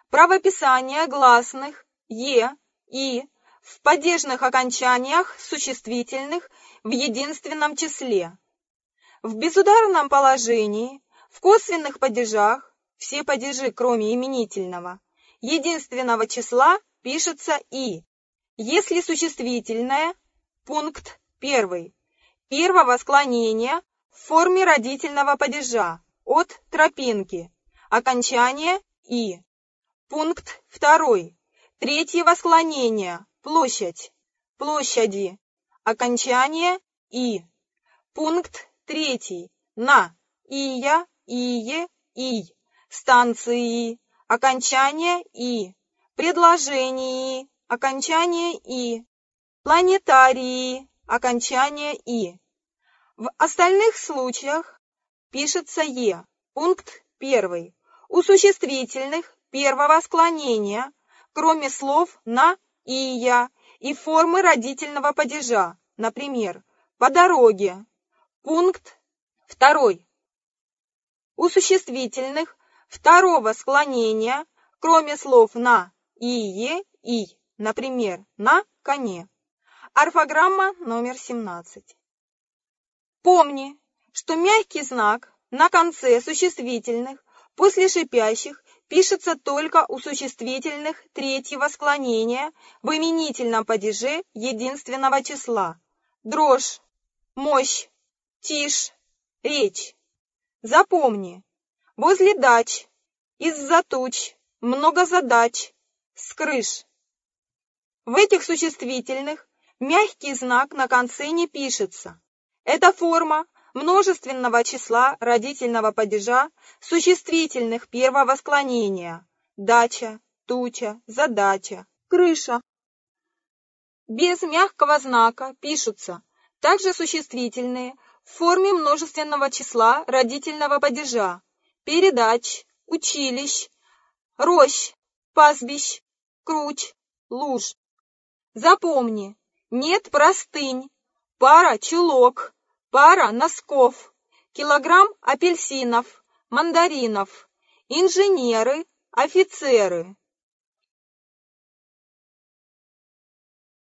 Правописание гласных «е», «и» в падежных окончаниях существительных в единственном числе. В безударном положении, в косвенных падежах, все падежи, кроме именительного, единственного числа пишется «и», если существительное, пункт 1, первого склонения в форме родительного падежа от тропинки, окончание «и». Пункт 2, третьего склонения площадь, площади, окончание «и». Пункт 3, на, ия, ие, ий, станции, окончание «и», предложении, окончание «и», планетарии, окончание «и». В остальных случаях пишется «е». Пункт 1. У существительных первого склонения, кроме слов «на», «ия» и формы родительного падежа, например, «по дороге». Пункт 2. У существительных второго склонения, кроме слов «на», «ие», «ий», например, «на коне». Орфограмма номер 17. Помни, что мягкий знак на конце существительных после шипящих пишется только у существительных третьего склонения в именительном падеже единственного числа. Дрожь, мощь, тишь, речь. Запомни, возле дач, из-за туч, много задач, с крыш. В этих существительных мягкий знак на конце не пишется. Это форма множественного числа родительного падежа существительных первого склонения. Дача, туча, задача, крыша. Без мягкого знака пишутся также существительные в форме множественного числа родительного падежа. Передач, училищ, рощ, пастбищ, круч, луж. Запомни, нет простынь, пара чулок, пара носков, килограмм апельсинов, мандаринов, инженеры, офицеры.